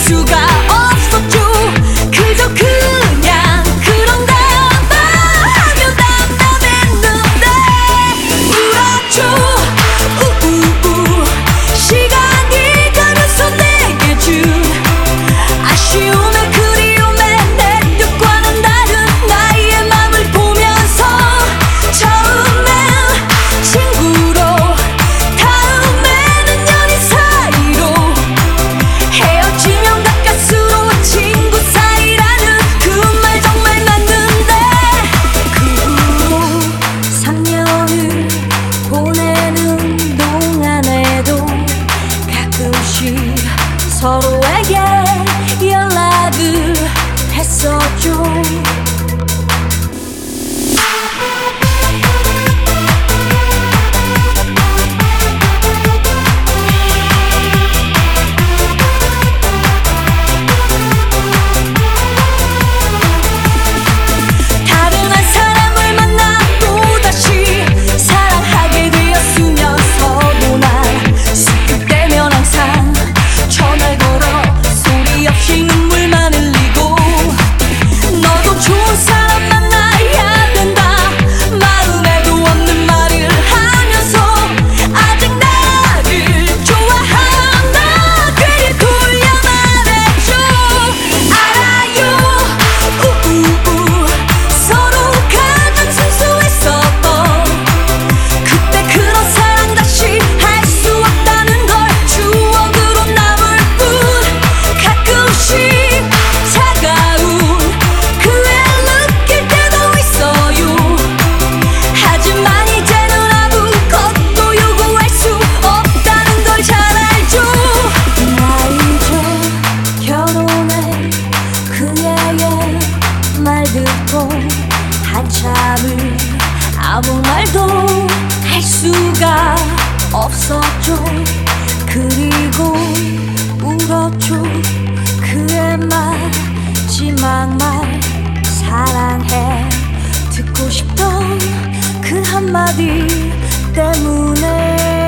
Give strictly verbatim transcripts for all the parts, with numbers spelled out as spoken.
수가 없었죠. 그저 그냥 그런가 봐 하며 담담했는데 울었죠. 우우우 시간이 가면서 내게 준 아쉬움에 그리움에 내 뜻과는 다른 나의 맘을 보면서 처음엔 친구로 다음에는 연인 사이로 헤어지면 가까스로 친구 사이라는 그 말 정말 맞는데 그 후로 삼 년을 보내는 동안에도 가끔씩 서로에게 연락을 했었죠. 다른 한 사람을 만나 또다시 사랑하게 되었으면서도 난 습득되면 항상 전화를 걸어 소리 없이 눈물만 흘리고 너도 좋은 사람 만나야 된다 마음에도 없는 말을 하면서 아직 나를 좋아하나 괜히 돌려 말했죠. 알아요. 우우우 서로 가장 순수했었던 그때 그런 사랑 다시 할 수 없다는 걸 추억으로 남을 뿐 가끔씩 차가운 그 애 느낄 때도 있어요. 하지만 이제는 아무것도 요구할 수 없다는 걸 잘 알죠. 나 이제 결혼해 그녀의 말 듣고 한참을 아무 말도 할 수가 없었죠. 그리고 울었죠. 그의 마지막 말 사랑해 듣고 싶던 그 한마디 때문에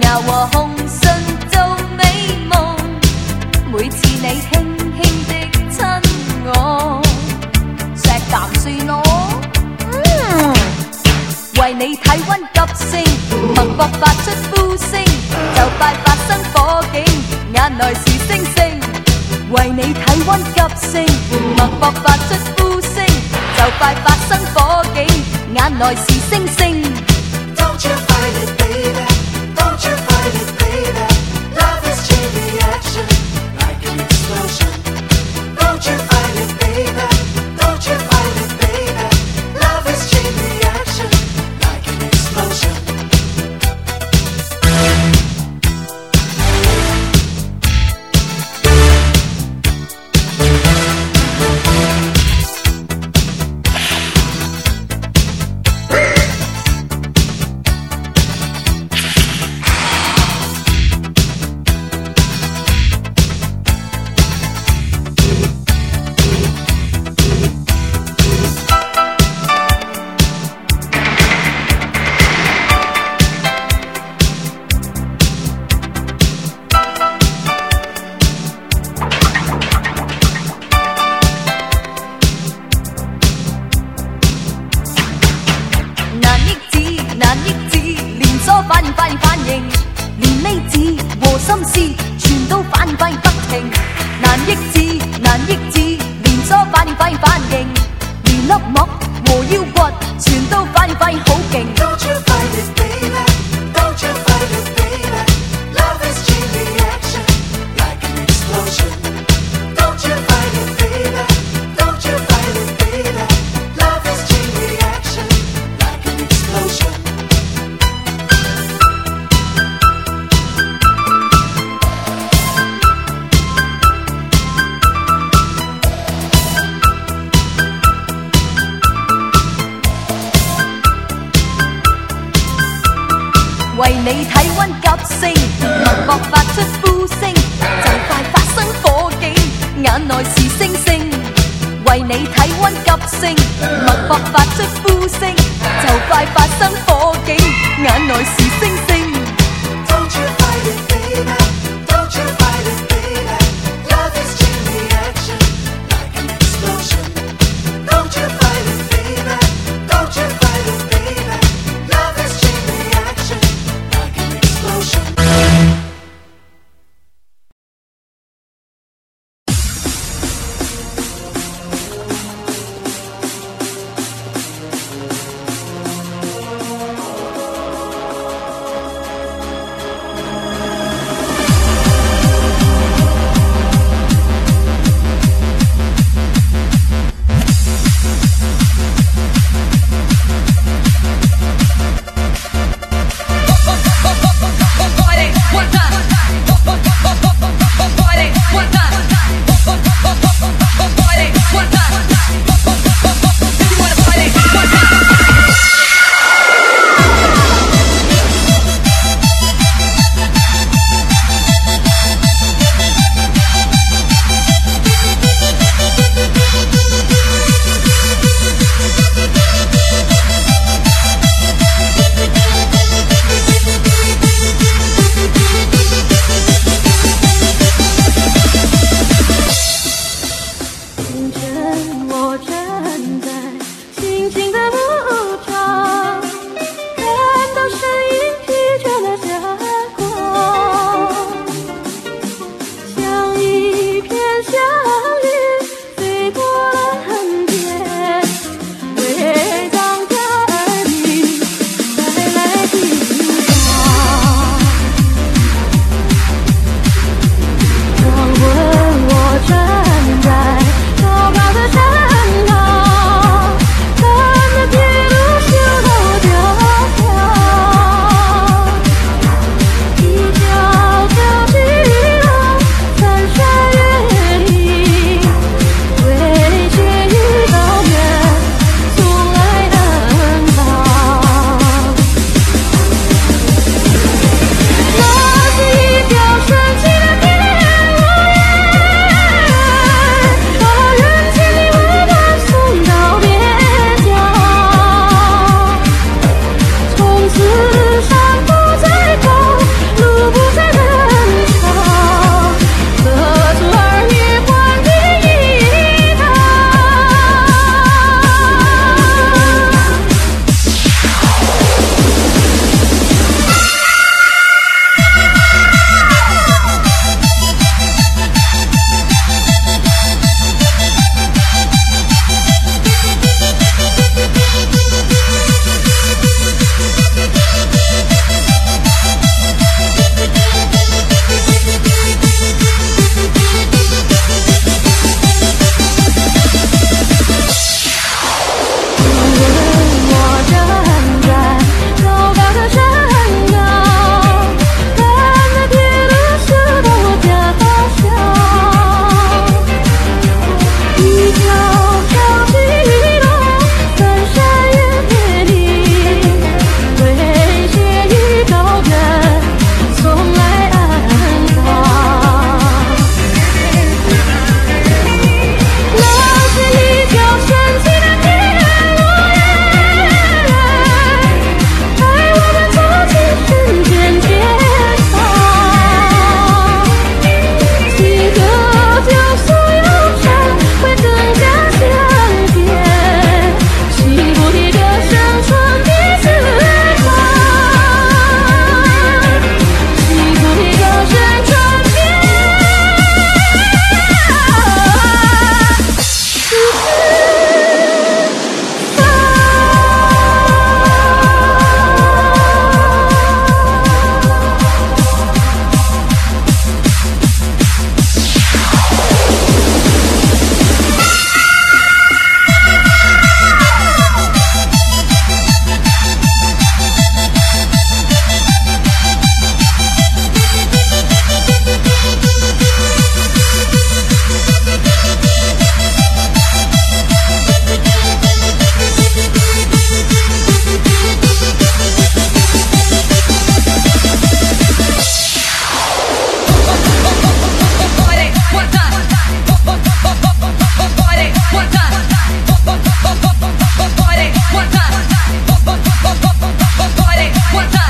牙和紅唇做美夢，每次你輕輕的親我，錫啖算我。嗯，為你體溫急升，脈搏發出呼聲，就快發生火警，眼內是星星。為你體溫急升，脈搏發出呼聲，就快發生火警，眼內是星星。Don't you fight it, baby. Don't you fight it, baby. Love is chain reaction, like an explosion. Don't you fight it, baby. Don't you fight it, baby. Love is chain reaction, like an explosion.為你體溫急升，脈搏發出呼聲，就快發生火警，眼內是星星。為你體溫急升，脈搏發出呼聲，就快發生火警，眼內是星星。Don't you fight it, baby. Don't you fight it, baby. Love is chain reaction, like an explosion. Don't you fight it, baby. Don't you fight it, baby. Love is chain reaction, like an explosion. 「 One time